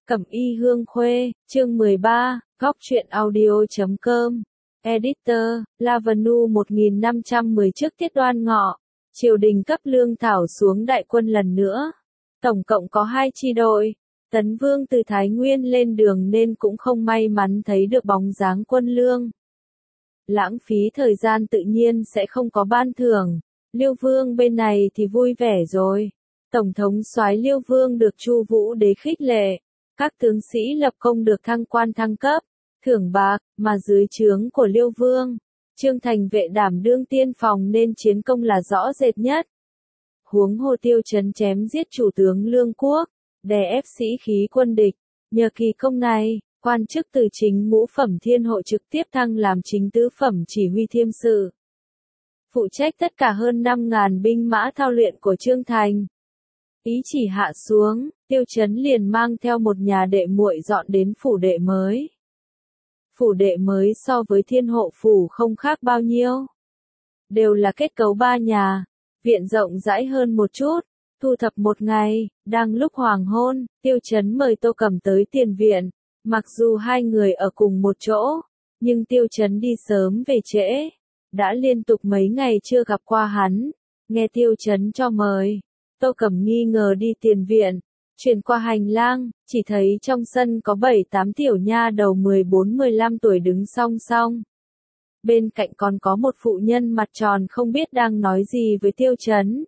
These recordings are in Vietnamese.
Cẩm y hương khuê, chương 13, góc truyện audio.com. Editor, Lavanu 1510 trước Tiết Đoan Ngọ, triều đình cấp lương thảo xuống đại quân lần nữa. Tổng cộng có 2 chi đội. Tấn Vương từ Thái Nguyên lên đường nên cũng không may mắn thấy được bóng dáng quân lương. Lãng phí thời gian tự nhiên sẽ không có ban thưởng. Liêu Vương bên này thì vui vẻ rồi. Tổng thống soái Liêu Vương được Chu Vũ Đế khích lệ. Các tướng sĩ lập công được thăng quan thăng cấp, thưởng bạc, mà dưới trướng của Liêu Vương, Trương Thành Vệ đảm đương tiên phòng nên chiến công là rõ rệt nhất. Huống hồ Tiêu Chấn chém giết chủ tướng Lương Quốc, đè ép sĩ khí quân địch, nhờ kỳ công này, quan chức từ chính ngũ phẩm thiên hộ trực tiếp thăng làm chính tứ phẩm chỉ huy thiêm sự. Phụ trách tất cả hơn 5.000 binh mã thao luyện của Trương Thành. Ý chỉ hạ xuống, Tiêu Chấn liền mang theo một nhà đệ muội dọn đến phủ đệ mới. Phủ đệ mới so với thiên hộ phủ không khác bao nhiêu. Đều là kết cấu 3 nhà, viện rộng rãi hơn một chút. Thu thập một ngày, đang lúc hoàng hôn, Tiêu Chấn mời Tô Cẩm tới tiền viện. Mặc dù hai người ở cùng một chỗ, nhưng Tiêu Chấn đi sớm về trễ. Đã liên tục mấy ngày chưa gặp qua hắn, nghe Tiêu Chấn cho mời. Tô Cẩm nghi ngờ đi tiền viện, chuyển qua hành lang, chỉ thấy trong sân có 7-8 tiểu nha đầu 14-15 tuổi đứng song song. Bên cạnh còn có một phụ nhân mặt tròn không biết đang nói gì với Tiêu Chấn.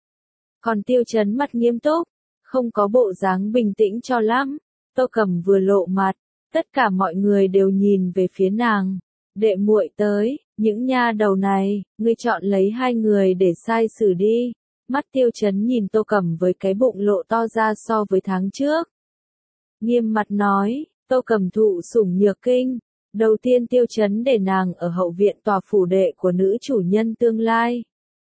Còn Tiêu Chấn mặt nghiêm túc, không có bộ dáng bình tĩnh cho lắm. Tô Cẩm vừa lộ mặt, tất cả mọi người đều nhìn về phía nàng. Đệ muội tới, những nha đầu này, ngươi chọn lấy 2 người để sai xử đi. Mắt Tiêu Chấn nhìn Tô Cẩm với cái bụng lộ to ra so với tháng trước. Nghiêm mặt nói, Tô Cẩm thụ sủng nhược kinh. Đầu tiên Tiêu Chấn để nàng ở hậu viện tòa phủ đệ của nữ chủ nhân tương lai.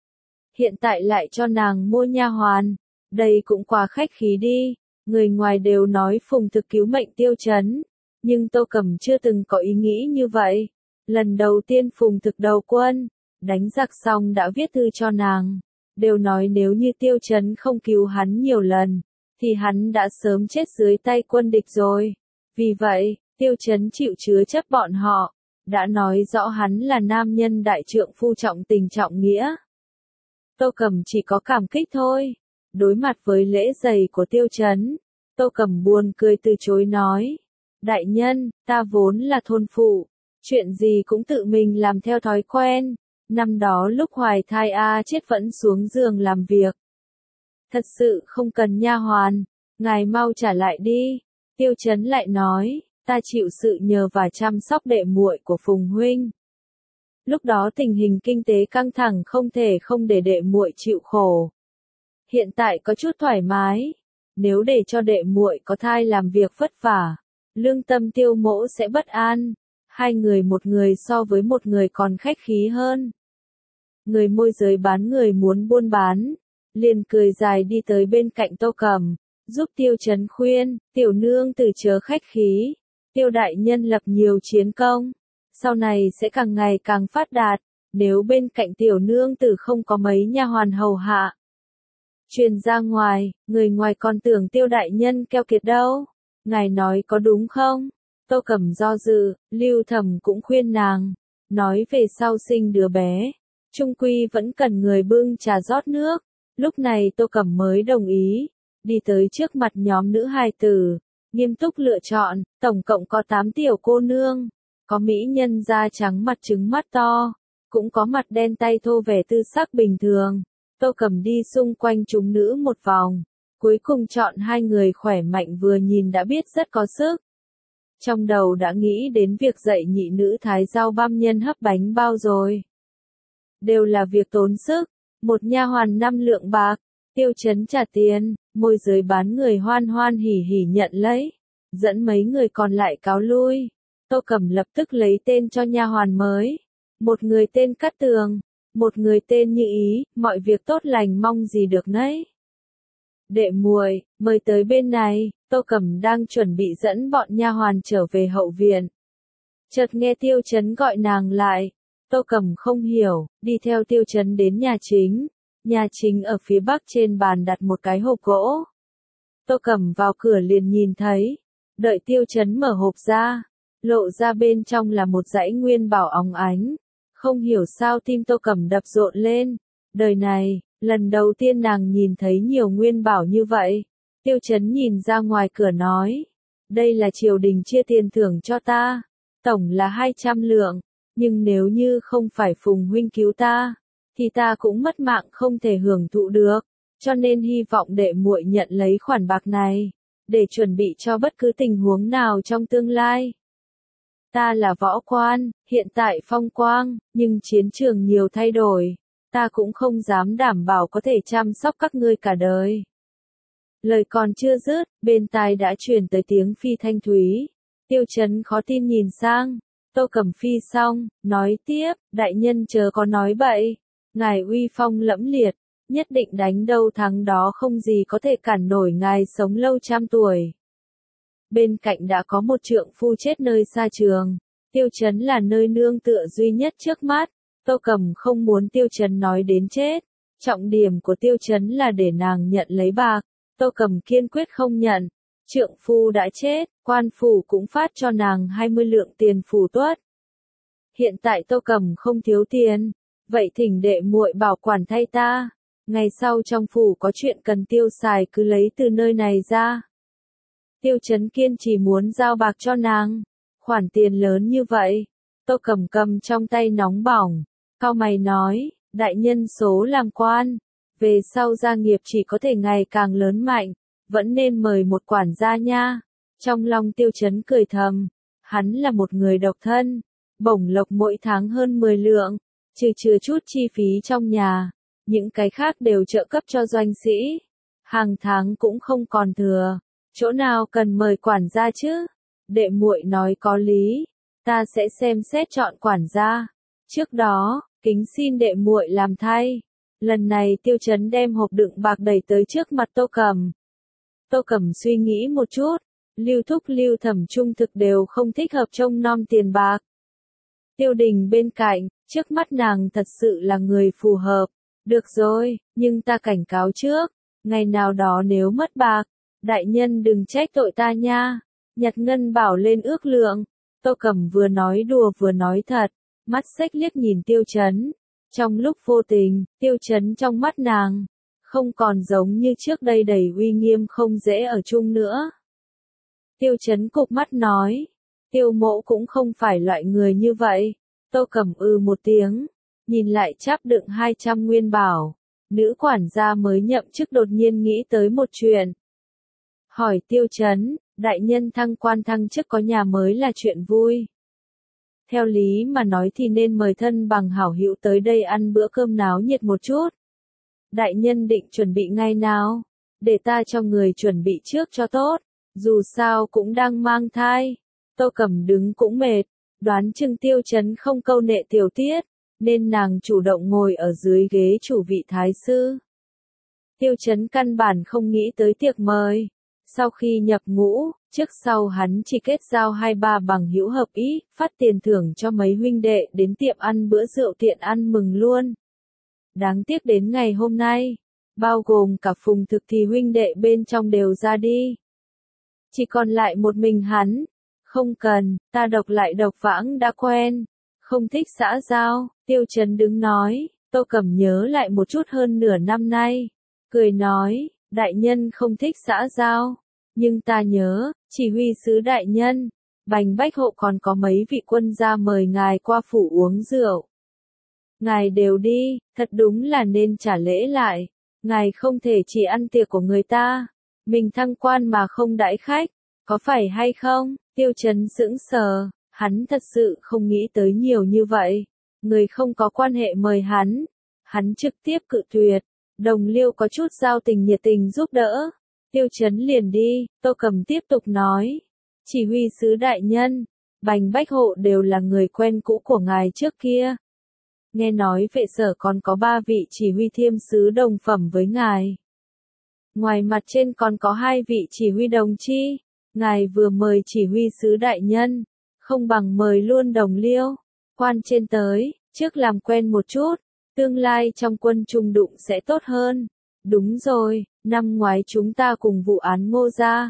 Hiện tại lại cho nàng mua nha hoàn. Đây cũng quá khách khí đi. Người ngoài đều nói Phùng Thực cứu mệnh Tiêu Chấn. Nhưng Tô Cẩm chưa từng có ý nghĩ như vậy. Lần đầu tiên Phùng Thực đầu quân, đánh giặc xong đã viết thư cho nàng. Đều nói nếu như Tiêu Chấn không cứu hắn nhiều lần, thì hắn đã sớm chết dưới tay quân địch rồi. Vì vậy, Tiêu Chấn chịu chứa chấp bọn họ, đã nói rõ hắn là nam nhân đại trượng phu trọng tình trọng nghĩa. Tô Cẩm chỉ có cảm kích thôi. Đối mặt với lễ dày của Tiêu Chấn, Tô Cẩm buồn cười từ chối nói. Đại nhân, ta vốn là thôn phụ, chuyện gì cũng tự mình làm theo thói quen. Năm đó lúc hoài thai chết vẫn xuống giường làm việc. Thật sự không cần nha hoàn, ngài mau trả lại đi. Tiêu Chấn lại nói, ta chịu sự nhờ và chăm sóc đệ muội của Phùng huynh. Lúc đó tình hình kinh tế căng thẳng không thể không để đệ muội chịu khổ. Hiện tại có chút thoải mái, nếu để cho đệ muội có thai làm việc vất vả, lương tâm Tiêu mỗ sẽ bất an. 2 người một người so với một người còn khách khí hơn. Người môi giới bán người muốn buôn bán, liền cười dài đi tới bên cạnh Tô Cẩm, giúp Tiêu Chấn khuyên, tiểu nương từ chớ khách khí, Tiêu đại nhân lập nhiều chiến công, sau này sẽ càng ngày càng phát đạt, nếu bên cạnh tiểu nương tử không có mấy nha hoàn hầu hạ. Truyền ra ngoài, người ngoài còn tưởng Tiêu đại nhân keo kiệt đâu, ngài nói có đúng không? Tô Cẩm do dự, Lưu Thẩm cũng khuyên nàng, nói về sau sinh đứa bé, chung quy vẫn cần người bưng trà rót nước. Lúc này Tô Cẩm mới đồng ý, đi tới trước mặt nhóm nữ hài tử, nghiêm túc lựa chọn, tổng cộng có 8 tiểu cô nương, có mỹ nhân da trắng mặt trứng mắt to, cũng có mặt đen tay thô vẻ tư sắc bình thường. Tô Cẩm đi xung quanh chúng nữ một vòng, cuối cùng chọn 2 người khỏe mạnh vừa nhìn đã biết rất có sức. Trong đầu đã nghĩ đến việc dạy nhị nữ thái rau băm nhân hấp bánh bao rồi. Đều là việc tốn sức, một nha hoàn 5 lượng bạc, Tiêu Chấn trả tiền, môi giới bán người hoan hoan hỉ hỉ nhận lấy, dẫn mấy người còn lại cáo lui. Tô Cẩm lập tức lấy tên cho nha hoàn mới, một người tên Cát Tường, một người tên Như Ý, mọi việc tốt lành mong gì được nấy. Đệ muội, mời tới bên này. Tô Cẩm đang chuẩn bị dẫn bọn nha hoàn trở về hậu viện. Chợt nghe Tiêu Chấn gọi nàng lại. Tô Cẩm không hiểu, đi theo Tiêu Chấn đến nhà chính. Nhà chính ở phía bắc trên bàn đặt một cái hộp gỗ. Tô Cẩm vào cửa liền nhìn thấy. Đợi Tiêu Chấn mở hộp ra, lộ ra bên trong là một dãy nguyên bảo óng ánh. Không hiểu sao tim Tô Cẩm đập rộn lên. Đời này, lần đầu tiên nàng nhìn thấy nhiều nguyên bảo như vậy. Tiêu Chấn nhìn ra ngoài cửa nói. Đây là triều đình chia tiền thưởng cho ta. Tổng là 200 lượng. Nhưng nếu như không phải Phùng huynh cứu ta, thì ta cũng mất mạng không thể hưởng thụ được. Cho nên hy vọng đệ muội nhận lấy khoản bạc này, để chuẩn bị cho bất cứ tình huống nào trong tương lai. Ta là võ quan, hiện tại phong quang, nhưng chiến trường nhiều thay đổi. Ta cũng không dám đảm bảo có thể chăm sóc các ngươi cả đời. Lời còn chưa dứt, bên tai đã truyền tới tiếng phi thanh thúy. Tiêu Chấn khó tin nhìn sang. Tô Cẩm Phi xong, nói tiếp, đại nhân chớ có nói bậy. Ngài uy phong lẫm liệt, nhất định đánh đâu thắng đó, không gì có thể cản nổi ngài sống lâu trăm tuổi. Bên cạnh đã có một trượng phu chết nơi xa trường. Tiêu Chấn là nơi nương tựa duy nhất trước mắt. Tô Cẩm không muốn Tiêu Chấn nói đến chết. Trọng điểm của Tiêu Chấn là để nàng nhận lấy bạc. Tô Cẩm kiên quyết không nhận. Trượng phu đã chết, quan phủ cũng phát cho nàng 20 lượng tiền phủ tuất. Hiện tại Tô Cẩm không thiếu tiền, vậy thỉnh đệ muội bảo quản thay ta. Ngày sau trong phủ có chuyện cần tiêu xài cứ lấy từ nơi này ra. Tiêu Chấn kiên chỉ muốn giao bạc cho nàng. Khoản tiền lớn như vậy. Tô Cẩm cầm trong tay nóng bỏng. Cau mày nói, đại nhân số làm quan. Về sau gia nghiệp chỉ có thể ngày càng lớn mạnh. Vẫn nên mời một quản gia nha. Trong lòng Tiêu Chấn cười thầm. Hắn là một người độc thân. Bổng lộc mỗi tháng hơn 10 lượng. Trừ chừa chút chi phí trong nhà. Những cái khác đều trợ cấp cho doanh sĩ. Hàng tháng cũng không còn thừa. Chỗ nào cần mời quản gia chứ? Đệ muội nói có lý. Ta sẽ xem xét chọn quản gia. Trước đó, kính xin đệ muội làm thay. Lần này Tiêu Chấn đem hộp đựng bạc đẩy tới trước mặt Tô Cẩm. Tô Cẩm suy nghĩ một chút. Lưu Thúc Lưu Thẩm trung thực đều không thích hợp trông nom tiền bạc. Tiêu Đình bên cạnh, trước mắt nàng thật sự là người phù hợp. Được rồi, nhưng ta cảnh cáo trước. Ngày nào đó nếu mất bạc, đại nhân đừng trách tội ta nha. Nhặt ngân bảo lên ước lượng. Tô Cẩm vừa nói đùa vừa nói thật. Mắt xếch liếc nhìn Tiêu Chấn. Trong lúc vô tình, Tiêu Chấn trong mắt nàng không còn giống như trước đây đầy uy nghiêm không dễ ở chung nữa. Tiêu Chấn cụp mắt nói. Tiêu mộ cũng không phải loại người như vậy. Tô Cẩm một tiếng. Nhìn lại cháp đựng 200 nguyên bảo. Nữ quản gia mới nhậm chức đột nhiên nghĩ tới một chuyện. Hỏi Tiêu Chấn, đại nhân thăng quan thăng chức có nhà mới là chuyện vui. Theo lý mà nói thì nên mời thân bằng hảo hữu tới đây ăn bữa cơm náo nhiệt một chút. Đại nhân định chuẩn bị ngày nào? Để ta cho người chuẩn bị trước cho tốt. Dù sao cũng đang mang thai. Tô Cẩm đứng cũng mệt. Đoán chừng Tiêu Chấn không câu nệ tiểu tiết. Nên nàng chủ động ngồi ở dưới ghế chủ vị thái sư. Tiêu Chấn căn bản không nghĩ tới tiệc mời. Sau khi nhập ngũ, trước sau hắn chỉ kết giao 2-3 bằng hữu hợp ý, phát tiền thưởng cho mấy huynh đệ đến tiệm ăn bữa rượu tiện ăn mừng luôn. Đáng tiếc đến ngày hôm nay, bao gồm cả Phùng Thực thì huynh đệ bên trong đều ra đi. Chỉ còn lại một mình hắn. Không cần, ta độc lại độc vãng đã quen. Không thích xã giao, Tiêu Chấn đứng nói. Tô Cẩm nhớ lại một chút hơn nửa năm nay. Cười nói, đại nhân không thích xã giao. Nhưng ta nhớ, chỉ huy sứ đại nhân, Bành Bách Hộ còn có mấy vị quân gia mời ngài qua phủ uống rượu. Ngài đều đi, thật đúng là nên trả lễ lại. Ngài không thể chỉ ăn tiệc của người ta. Mình thăng quan mà không đãi khách. Có phải hay không? Tiêu Chấn sững sờ. Hắn thật sự không nghĩ tới nhiều như vậy. Người không có quan hệ mời hắn. Hắn trực tiếp cự tuyệt. Đồng liêu có chút giao tình nhiệt tình giúp đỡ. Tiêu Chấn liền đi. Tô Cẩm tiếp tục nói. Chỉ huy sứ đại nhân, Bành Bách Hộ đều là người quen cũ của ngài trước kia. Nghe nói vệ sở còn có 3 vị chỉ huy thiêm sứ đồng phẩm với ngài. Ngoài mặt trên còn có 2 vị chỉ huy đồng chi. Ngài vừa mời chỉ huy sứ đại nhân, không bằng mời luôn đồng liêu. Quan trên tới, trước làm quen một chút, tương lai trong quân trung đụng sẽ tốt hơn. Đúng rồi, năm ngoái chúng ta cùng vụ án Ngô gia.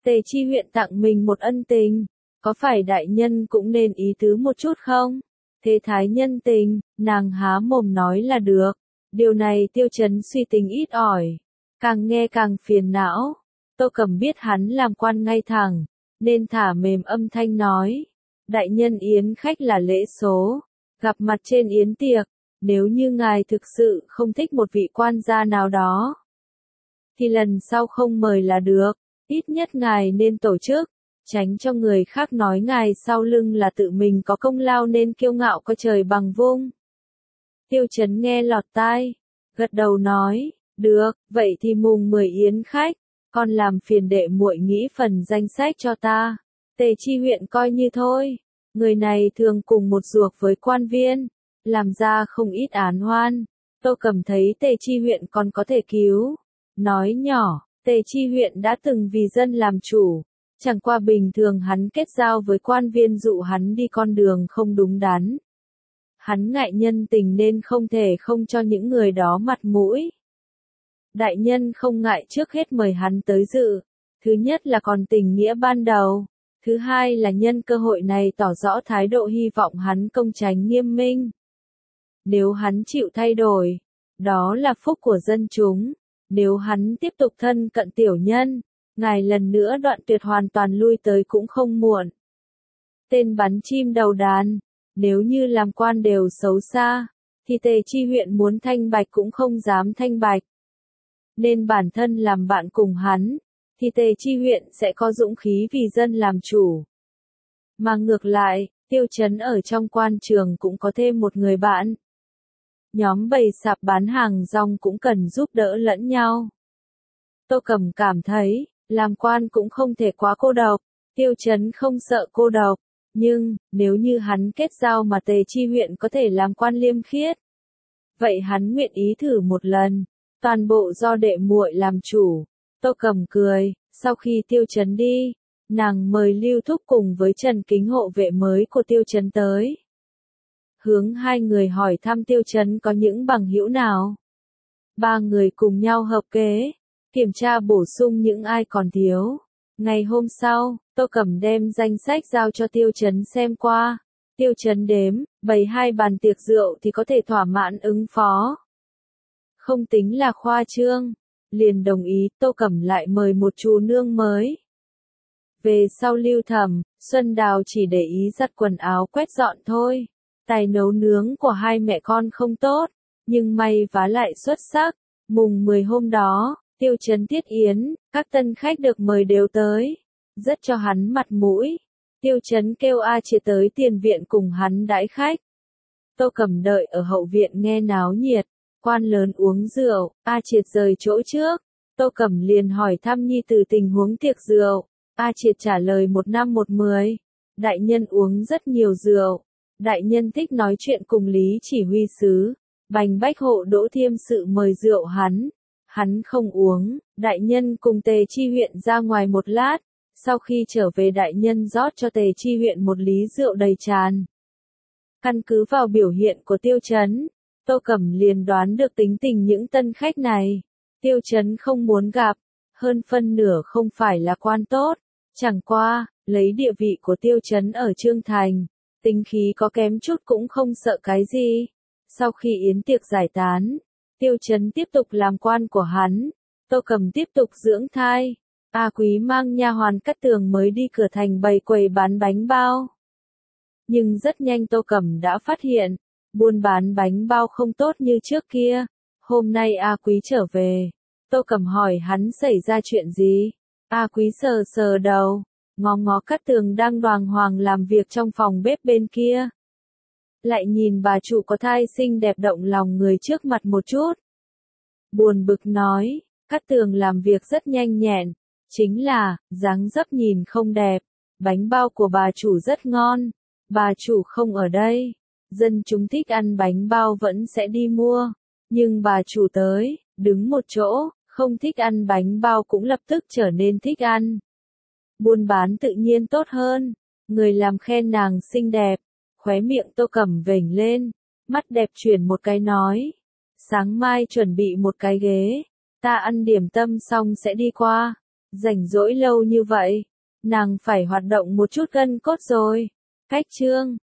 Tề Chi huyện tặng mình một ân tình, có phải đại nhân cũng nên ý tứ một chút không? Thế thái nhân tình, nàng há mồm nói là được. Điều này Tiêu Chấn suy tính ít ỏi, càng nghe càng phiền não. Tô Cẩm biết hắn làm quan ngay thẳng, nên thả mềm âm thanh nói. Đại nhân yến khách là lễ số, gặp mặt trên yến tiệc, nếu như ngài thực sự không thích một vị quan gia nào đó, thì lần sau không mời là được, ít nhất ngài nên tổ chức, tránh cho người khác nói ngài sau lưng là tự mình có công lao nên kiêu ngạo coi trời bằng vung. Tiêu Chấn nghe lọt tai, gật đầu nói, được, vậy thì mùng 10 yến khách, con làm phiền đệ muội nghĩ phần danh sách cho ta. Tề Chi huyện coi như thôi, người này thường cùng một ruột với quan viên, làm ra không ít án oan. Tô Cẩm thấy Tề Chi huyện còn có thể cứu, nói nhỏ, Tề Chi huyện đã từng vì dân làm chủ, chẳng qua bình thường hắn kết giao với quan viên dụ hắn đi con đường không đúng đắn. Hắn ngại nhân tình nên không thể không cho những người đó mặt mũi. Đại nhân không ngại trước hết mời hắn tới dự, thứ nhất là còn tình nghĩa ban đầu, thứ hai là nhân cơ hội này tỏ rõ thái độ hy vọng hắn công chính nghiêm minh. Nếu hắn chịu thay đổi, đó là phúc của dân chúng, nếu hắn tiếp tục thân cận tiểu nhân, ngài lần nữa đoạn tuyệt hoàn toàn lui tới cũng không muộn. Tên bắn chim đầu đàn, nếu như làm quan đều xấu xa, thì Tề Chi huyện muốn thanh bạch cũng không dám thanh bạch. Nên bản thân làm bạn cùng hắn, thì Tề Chi huyện sẽ có dũng khí vì dân làm chủ. Mà ngược lại, Tiêu Chấn ở trong quan trường cũng có thêm một người bạn. Nhóm bầy sạp bán hàng rong cũng cần giúp đỡ lẫn nhau. Tô Cẩm cảm thấy, làm quan cũng không thể quá cô độc, Tiêu Chấn không sợ cô độc, nhưng, nếu như hắn kết giao mà Tề Chi huyện có thể làm quan liêm khiết, vậy hắn nguyện ý thử một lần, toàn bộ do đệ muội làm chủ. Tô Cẩm cười, sau khi Tiêu Chấn đi, nàng mời Lưu Thúc cùng với Trần Kính hộ vệ mới của Tiêu Chấn tới. Hướng hai người hỏi thăm Tiêu Chấn có những bằng hữu nào. Ba người cùng nhau hợp kế, kiểm tra bổ sung những ai còn thiếu. Ngày hôm sau, Tô Cẩm đem danh sách giao cho Tiêu Chấn xem qua. Tiêu Chấn đếm, bày 2 bàn tiệc rượu thì có thể thỏa mãn ứng phó. Không tính là khoa trương, liền đồng ý. Tô Cẩm lại mời một chú nương mới. Về sau Lưu Thẩm, Xuân Đào chỉ để ý giặt quần áo quét dọn thôi. Tài nấu nướng của hai mẹ con không tốt, nhưng may vá lại xuất sắc. Mùng 10 hôm đó, Tiêu Chấn tiết yến, các tân khách được mời đều tới, rất cho hắn mặt mũi. Tiêu Chấn kêu A Triệt tới tiền viện cùng hắn đãi khách. Tô Cẩm đợi ở hậu viện nghe náo nhiệt, quan lớn uống rượu, A Triệt rời chỗ trước. Tô Cẩm liền hỏi thăm nhi tử tình huống tiệc rượu. A Triệt trả lời 1 năm 1 10. Đại nhân uống rất nhiều rượu. Đại nhân thích nói chuyện cùng Lý Chỉ huy sứ. Bành Bách hộ Đỗ Thiêm sự mời rượu hắn. Hắn không uống. Đại nhân cùng Tề Chi huyện ra ngoài một lát. Sau khi trở về đại nhân rót cho Tề Chi huyện một lý rượu đầy tràn. Căn cứ vào biểu hiện của Tiêu Chấn, Tô Cẩm liền đoán được tính tình những tân khách này. Tiêu Chấn không muốn gặp, hơn phân nửa không phải là quan tốt. Chẳng qua, lấy địa vị của Tiêu Chấn ở Trương Thành, tính khí có kém chút cũng không sợ cái gì. Sau khi yến tiệc giải tán, Tiêu Chấn tiếp tục làm quan của hắn, Tô Cẩm tiếp tục dưỡng thai. A Quý mang nha hoàn Cát Tường mới đi cửa thành bày quầy bán bánh bao. Nhưng rất nhanh Tô Cẩm đã phát hiện, buôn bán bánh bao không tốt như trước kia. Hôm nay A Quý trở về, Tô Cẩm hỏi hắn xảy ra chuyện gì. A Quý sờ sờ đầu, ngó ngó Cát Tường đang đoàng hoàng làm việc trong phòng bếp bên kia. Lại nhìn bà chủ có thai xinh đẹp động lòng người trước mặt một chút. Buồn bực nói, Cát Tường làm việc rất nhanh nhẹn, chính là, dáng dấp nhìn không đẹp. Bánh bao của bà chủ rất ngon, bà chủ không ở đây. Dân chúng thích ăn bánh bao vẫn sẽ đi mua, nhưng bà chủ tới, đứng một chỗ, không thích ăn bánh bao cũng lập tức trở nên thích ăn. Buôn bán tự nhiên tốt hơn, người làm khen nàng xinh đẹp, khóe miệng Tô Cẩm vểnh lên, mắt đẹp chuyển một cái nói. Sáng mai chuẩn bị một cái ghế, ta ăn điểm tâm xong sẽ đi qua. Rảnh rỗi lâu như vậy, nàng phải hoạt động một chút gân cốt rồi. Khách trương,